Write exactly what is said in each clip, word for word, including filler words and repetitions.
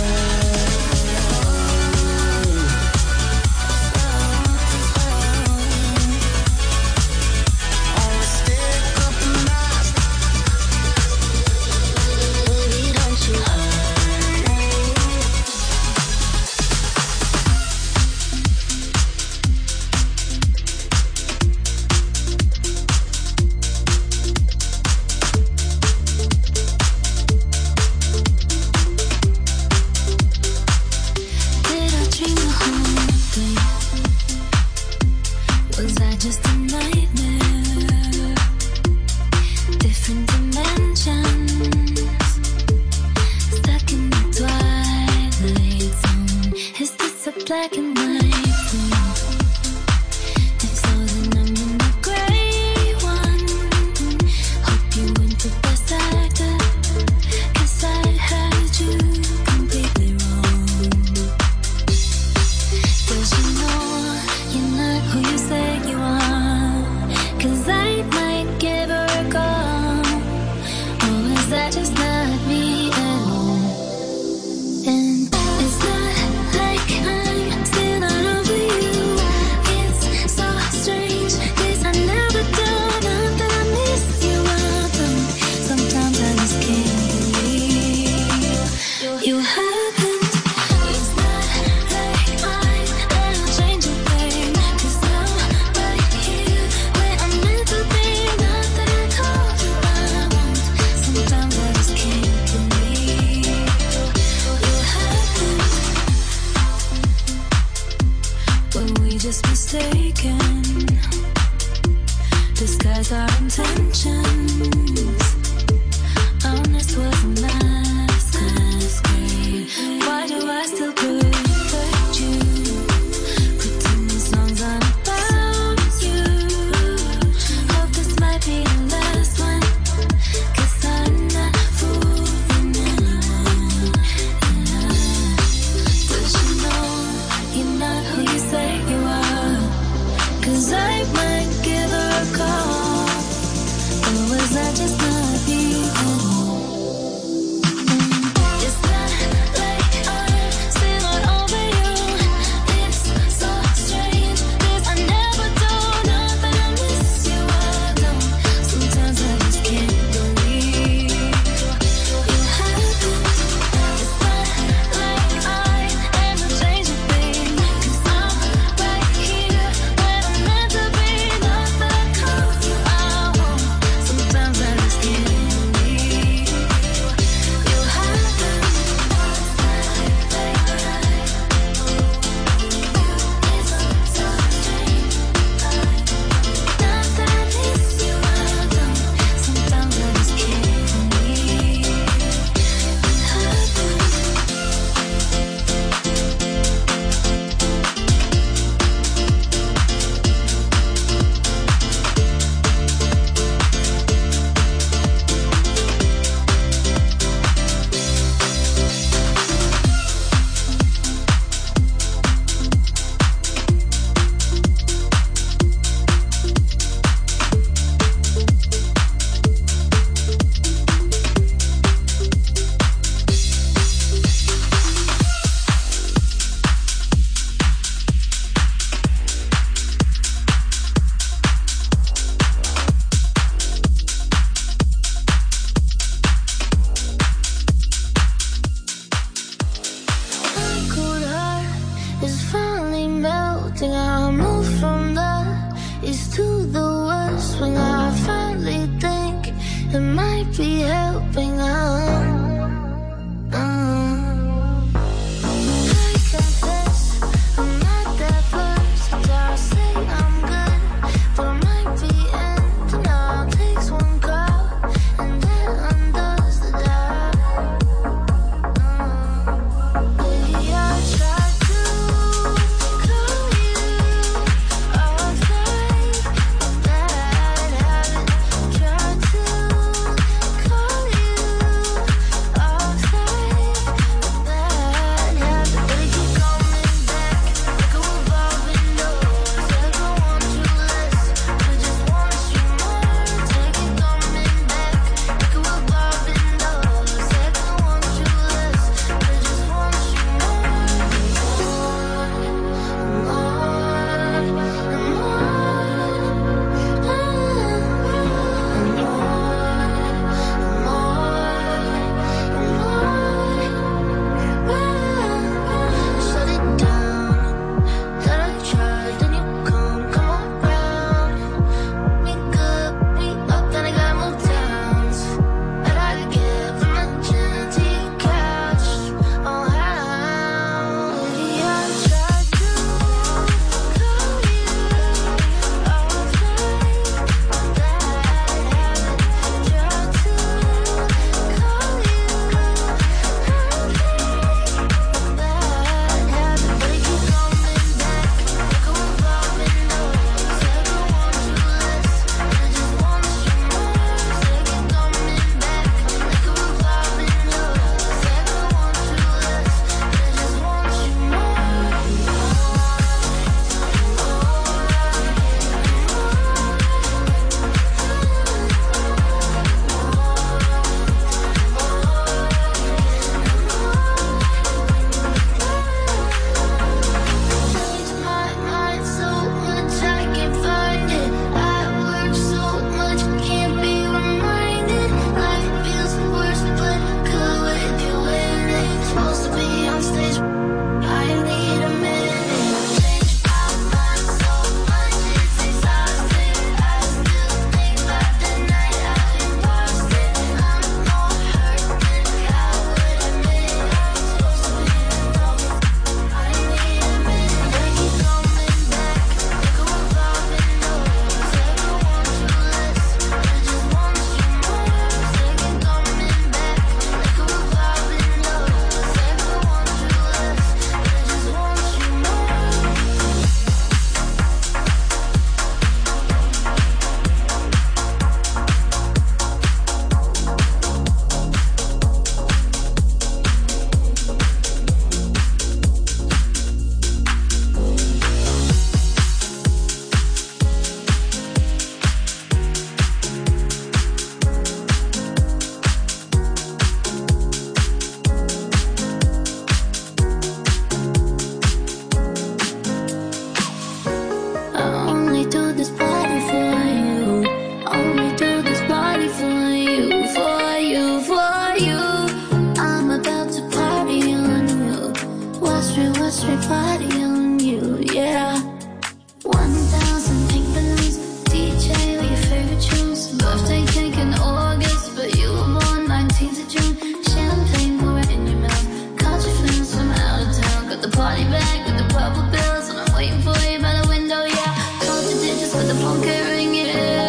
And it's not like I'm still not what's our intentions? Honest was a masquerade. Why do I still protect you? Putting these songs on about you. Hope this might be the last one, 'cause I'm not fooling anyone. But you know you're not who you say you are, 'cause I might give her a call. Or was that just not you? It's not like I'm still not over you. It's so strange, 'cause I never do. Not that I miss you, I don't. Sometimes I just can't believe you happened. It's not like I am a stranger thing, 'cause I'm right here where I'm meant to be. Not that I call you, I won't. Sometimes I just can't the phone kept ringing.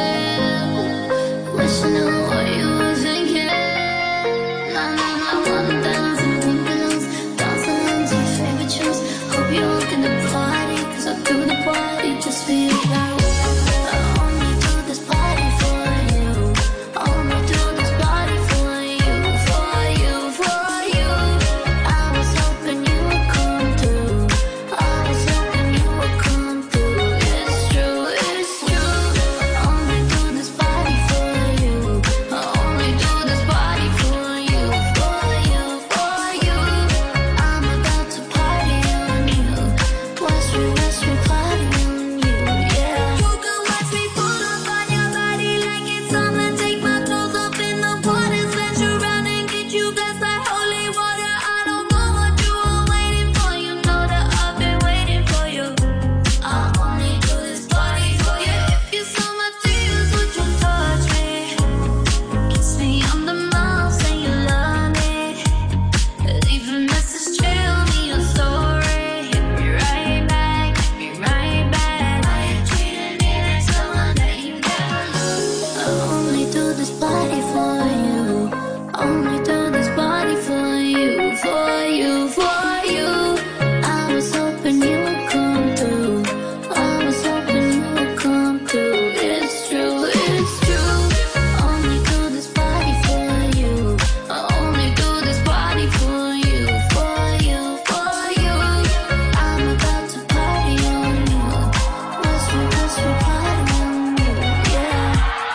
Wish I knew what you were thinking. Nah, nah, nah, wanna dance and think of those dancing to your favorite tunes. Hope you're looking the party, cause I do the party just for you. I only do this party for you. Only do this party for you, for you, for you. I was hoping you would come through. I was hoping you would come through. It's true, it's true. Only do this party for you. I only do this party for you, for you, for you. I'm about to party on you. West Street, West Street, party on you, yeah. You can watch me pull up on your body like it's summer. Take my clothes off in the party, let you round and get you blessed like holy water. I don't know what you were waiting for. You know that I've been waiting for you. I only do this party for you. If you saw my tears, would you touch me? Kiss me on the mouth, say you love me. Leave a message, tell me your story. Hit me right back, hit me right back. I ain't treating me like someone that you never loved. I only do this party for you. Only do this party for you, for you, for you. I was hoping you would come through. I was hoping you would come through. It's true, it's true. Only do this party for you. I only do this party for you, for you, for you. I'm about to party on you. West Street, West Street, party on you, yeah.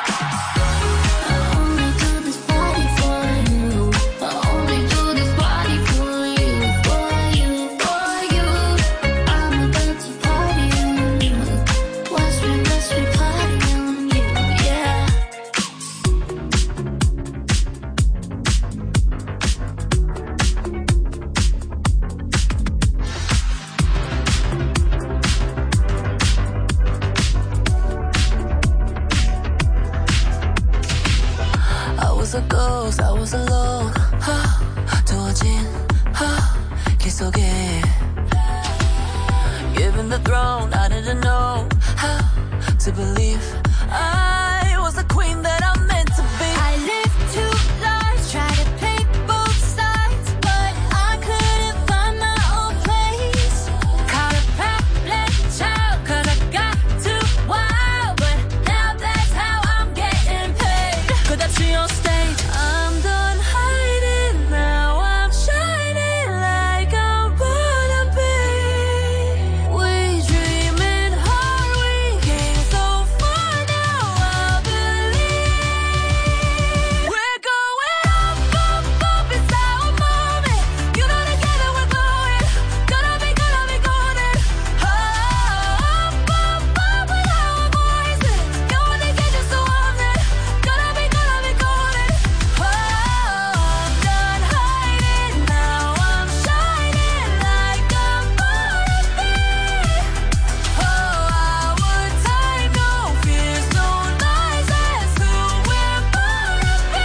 I only do this party for you. I only do this party for you, for you, for you. I'm about to party on you. West Street, West Street, party on you, yeah. I was a ghost, I was alone. 두어진 길 속에 Given the throne, I didn't know how to believe I was the queen that I'm meant to be. I lived two lives, tried to play both sides, but I couldn't find my own place. Caught a problem child, cause I got too wild, but now that's how I'm getting paid. 끝없이 on stage I'm done hiding, now I'm shining like I'm born to be. We dreaming hard, we came so far, now I believe. We're going up, up, up, it's our moment. You know together we're glowing. Gonna be, gonna be golden. Oh, up, up, up with our voices. You only get you so often. Gonna be, gonna be golden. Oh, I'm done hiding, now I'm shining like I'm born to be. Oh, our time, no fears, no lies, that's who we're born to be.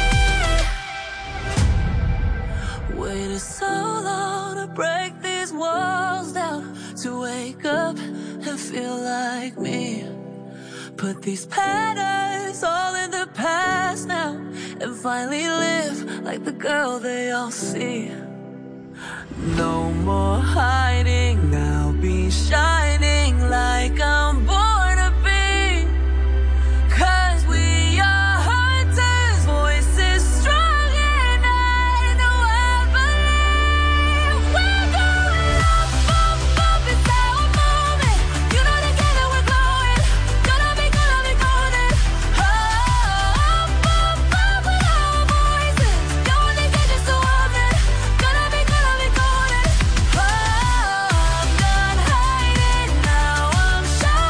Waited so long to break these walls down, to wake up and feel like me. Put these patterns all in the past now, and finally live like the girl they all see. No more hiding, now be shining like I'm born to be. Cause we are hunters, voices strong, and I know I believe. We're going up, up, up, it's our moment. You know together we're glowing. Gonna be, gonna be golden. Oh, up, up, up with our voices. You only get you so often. Gonna be, gonna be golden. Oh, I'm done hiding, now I'm shining.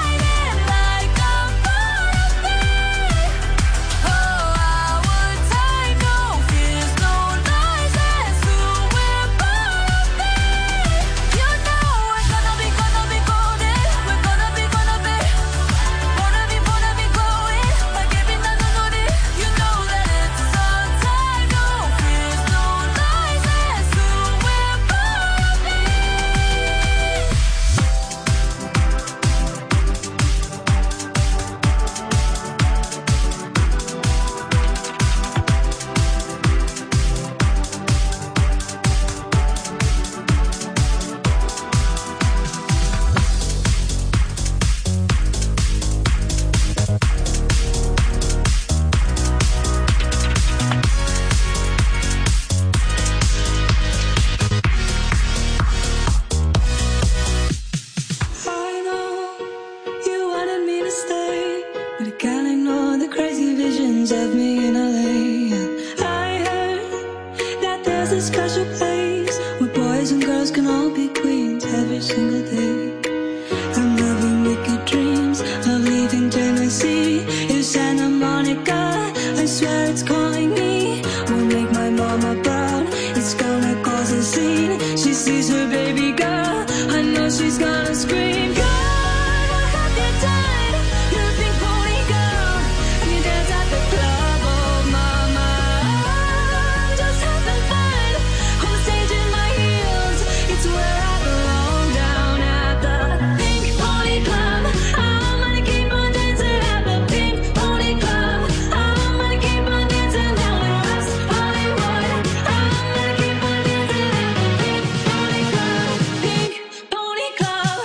but I can't ignore the crazy visions of me in L A. I heard that there's a special place where boys and girls can all be queens every single day. I'm having wicked dreams of leaving Tennessee. It's Santa Monica, I swear it's calling me. Won't make my mama proud, it's gonna cause a scene. She sees her baby girl, I know she's gonna scream. God, what have you done? You're a pink pony girl, and you dance at the club. Oh mama, I'm just having fun on stage in my heels. It's where I belong, down at the Pink Pony Club. I'm gonna keep on dancing at the Pink Pony Club. I'm gonna keep on dancing down in West Hollywood. I'm gonna keep on dancing at the Pink Pony Club. Pink Pony Club.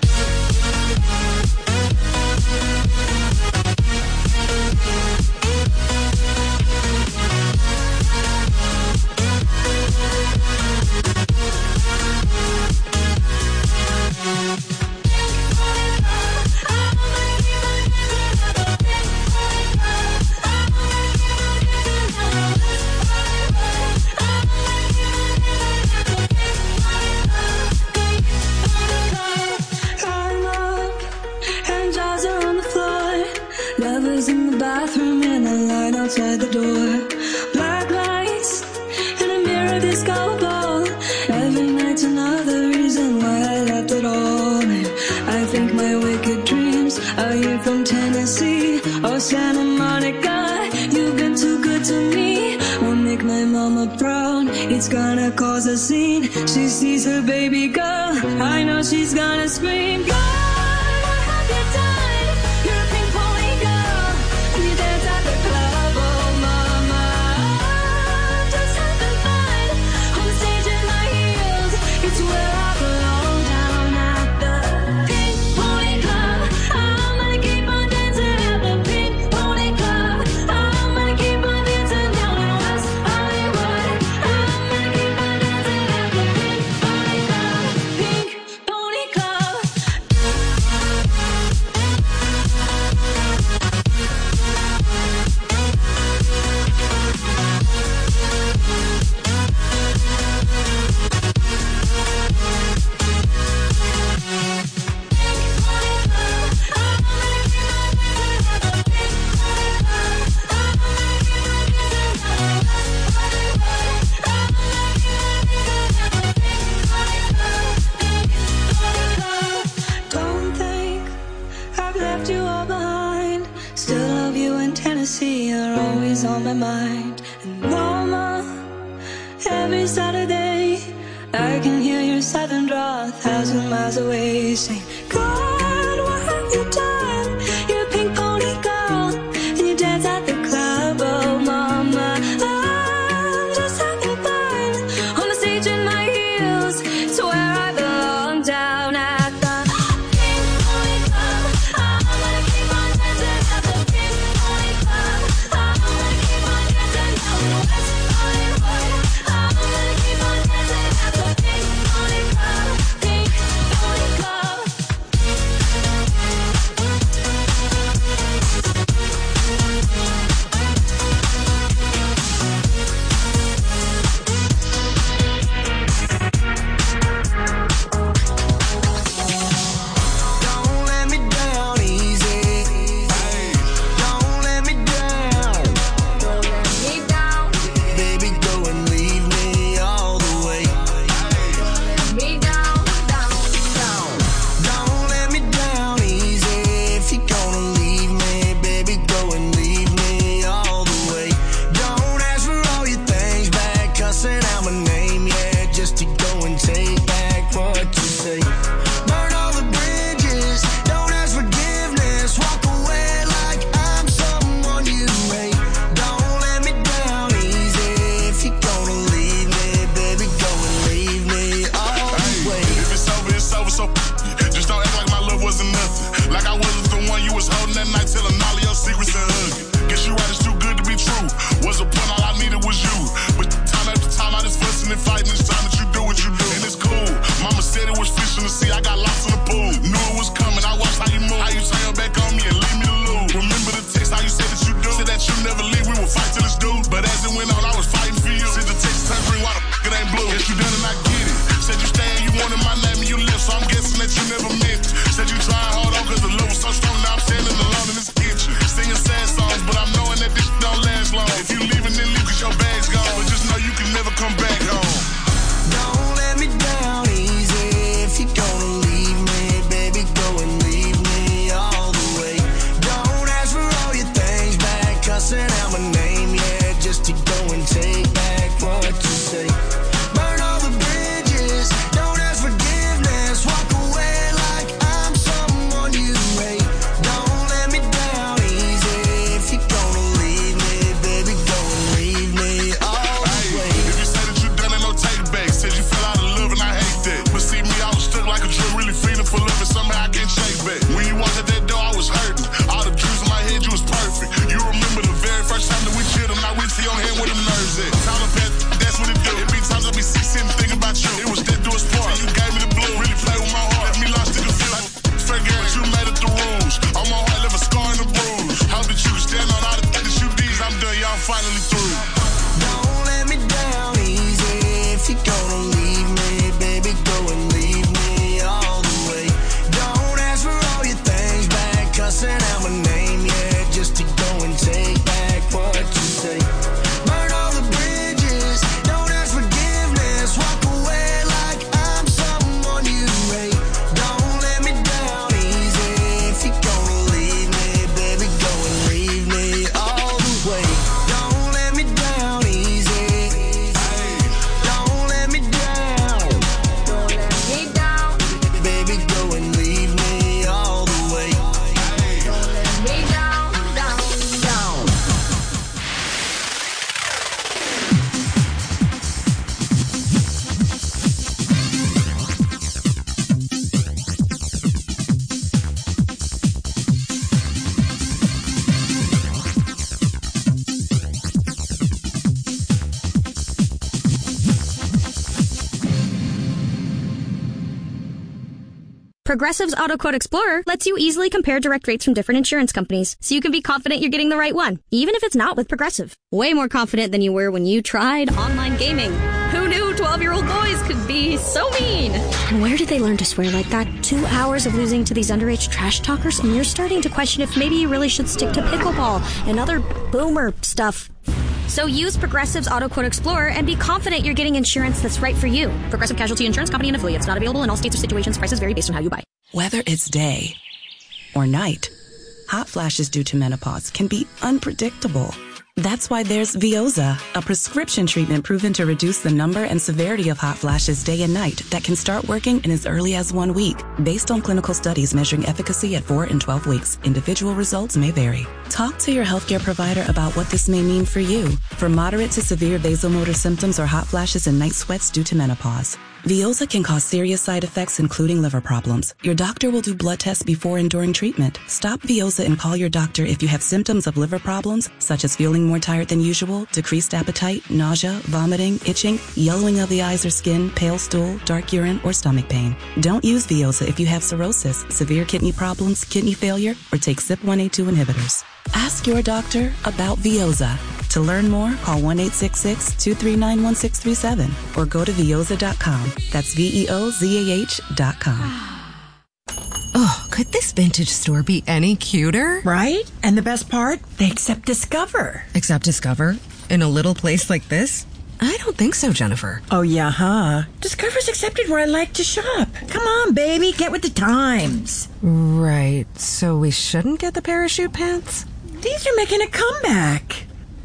I'm up and jaws are on the floor. Lovers in the bathroom and the light outside the door. Black lights and a mirror disco ball. Every night's another reason why I left it all. And I think my wicked dreams are you from Tennessee or Santa Monica. You've been too good to me. Won't make my mama proud, it's gonna cause a scene. She sees her baby girl, I know she's gonna scream. God, what have you done? You're a pink pony girl, and you dance at the club. Oh mama, I'm just having fun on the stage in my heels. It's where I belong, down at the Pink Pony Club. I'm gonna keep on dancing at the Pink Pony Club. I'm gonna keep on dancing down in West Hollywood. I'm gonna keep on dancing at the Pink Pony Club. Pink Pony Club. Don't think I've left you all behind. Still love you in Tennessee, you're always on my mind. And mama, every Saturday I can hear your southern draw a thousand miles away, saying, God, what have you done? You're a pink pony girl, and you dance at the club. Oh mama, I'm just having fun on the stage in my heels. It's where I belong, down at the Pink Pony Club. I'm gonna keep on dancing at the Pink Pony Club. I'm gonna keep on dancing down in West Hollywood. I'm gonna keep on dancing at the Pink Pony Club. Pink Pony Club. Progressive's AutoQuote Explorer lets you easily compare direct rates from different insurance companies, so you can be confident you're getting the right one, even if it's not with Progressive. Way more confident than you were when you tried online gaming. Who knew twelve-year-old boys could be so mean? And where did they learn to swear like that? Two hours of losing to these underage trash talkers, and you're starting to question if maybe you really should stick to pickleball and other boomer stuff. So use Progressive's AutoQuote Explorer and be confident you're getting insurance that's right for you. Progressive Casualty Insurance Company and affiliates. Not available in all states or situations. Prices vary based on how you buy. Whether it's day or night, hot flashes due to menopause can be unpredictable. That's why there's Veoza, a prescription treatment proven to reduce the number and severity of hot flashes day and night that can start working in as early as one week. Based on clinical studies measuring efficacy at four and twelve weeks, individual results may vary. Talk to your healthcare provider about what this may mean for you. For moderate to severe vasomotor symptoms or hot flashes and night sweats due to menopause, Veoza can cause serious side effects, including liver problems. Your doctor will do blood tests before and during treatment. Stop Veoza and call your doctor if you have symptoms of liver problems, such as feeling more tired than usual, decreased appetite, nausea, vomiting, itching, yellowing of the eyes or skin, pale stool, dark urine, or stomach pain. Don't use Veoza if you have cirrhosis, severe kidney problems, kidney failure, or take C Y P one A two inhibitors. Ask your doctor about Veoza. To learn more, call one eight six six, two three nine, one six three seven or go to veoza dot com. That's V E O Z A H dot com. Oh, could this vintage store be any cuter? Right? And the best part? They accept Discover. Accept Discover? In a little place like this? I don't think so, Jennifer. Oh, yeah, huh? Discover's accepted where I like to shop. Come on, baby, get with the times. Right, so we shouldn't get the parachute pants? These are making a comeback.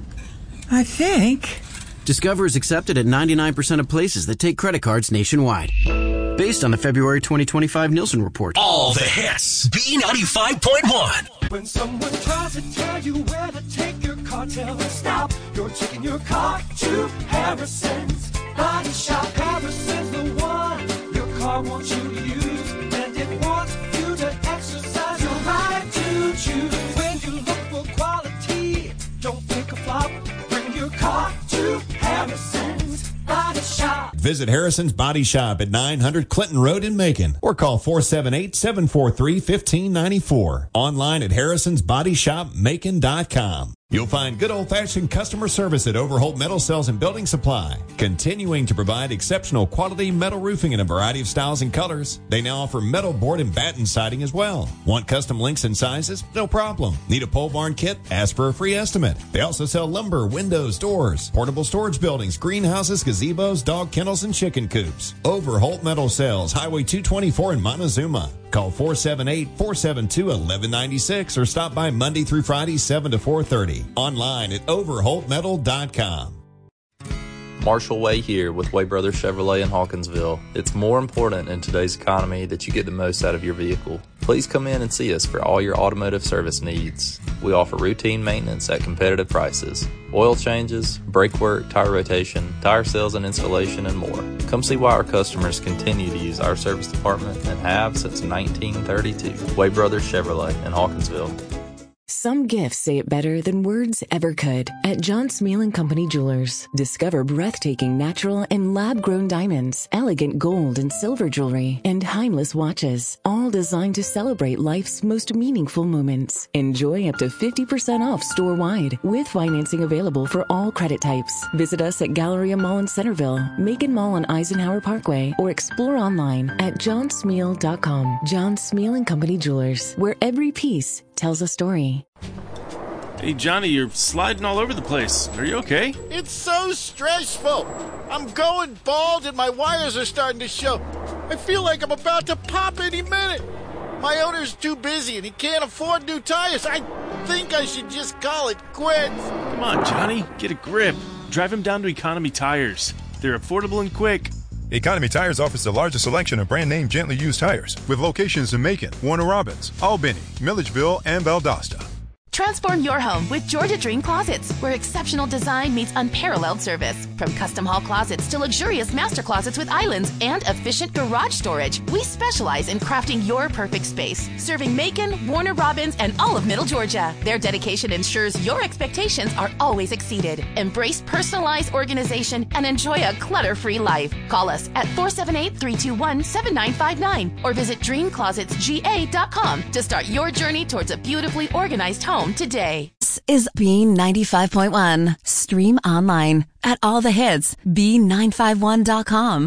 I think. Discover is accepted at ninety-nine percent of places that take credit cards nationwide. Based on the February twenty twenty-five Nielsen report. All the hits. B ninety-five point one. When someone tries to tell you where to take your car, tell them stop. You're taking your car to Harrison's Body Shop. Harrison's the one your car wants you to use, and it wants you to exercise your right to choose. When you look for quality, don't pick a flop. Bring your car to Harrison's Body Shop. Visit Harrison's Body Shop at nine hundred Clinton Road in Macon or call four seven eight, seven four three, one five nine four. Online at harrisons body shop macon dot com. You'll find good old-fashioned customer service at Overholt Metal Sales and Building Supply, continuing to provide exceptional quality metal roofing in a variety of styles and colors. They now offer metal board and batten siding as well. Want custom links and sizes? No problem. Need a pole barn kit? Ask for a free estimate. They also sell lumber, windows, doors, portable storage buildings, greenhouses, gazebos, dog kennels, and chicken coops. Overholt Metal Sales, Highway two twenty-four in Montezuma. Call four seven eight, four seven two, one one nine six or stop by Monday through Friday, seven to four thirty. Online at overholt metal dot com. Marshall Way here with Way Brothers Chevrolet in Hawkinsville. It's more important in today's economy that you get the most out of your vehicle. Please come in and see us for all your automotive service needs. We offer routine maintenance at competitive prices, oil changes, brake work, tire rotation, tire sales and installation, and more. Come see why our customers continue to use our service department and have since nineteen thirty-two. Way Brothers Chevrolet in Hawkinsville. Some gifts say it better than words ever could. At John Smeal and Company Jewelers, discover breathtaking natural and lab-grown diamonds, elegant gold and silver jewelry, and timeless watches, all designed to celebrate life's most meaningful moments. Enjoy up to fifty percent off store-wide, with financing available for all credit types. Visit us at Galleria Mall in Centerville, Macon Mall on Eisenhower Parkway, or explore online at john smeal dot com. John Smeal and Company Jewelers, where every piece tells a story. Hey, Johnny, you're sliding all over the place. Are you okay? It's so stressful. I'm going bald and my wires are starting to show. I feel like I'm about to pop any minute. My owner's too busy and he can't afford new tires. I think I should just call it quits. Come on, Johnny, get a grip. Drive him down to Economy Tires. They're affordable and quick. Economy Tires offers the largest selection of brand-name gently used tires with locations in Macon, Warner Robins, Albany, Milledgeville, and Valdosta. Transform your home with Georgia Dream Closets, where exceptional design meets unparalleled service. From custom hall closets to luxurious master closets with islands and efficient garage storage, we specialize in crafting your perfect space, serving Macon, Warner Robins, and all of Middle Georgia. Their dedication ensures your expectations are always exceeded. Embrace personalized organization and enjoy a clutter-free life. Call us at four seven eight, three two one, seven nine five nine or visit dream closets g a dot com to start your journey towards a beautifully organized home today. This is B ninety-five point one. Stream online at all the hits, B nine five one dot com.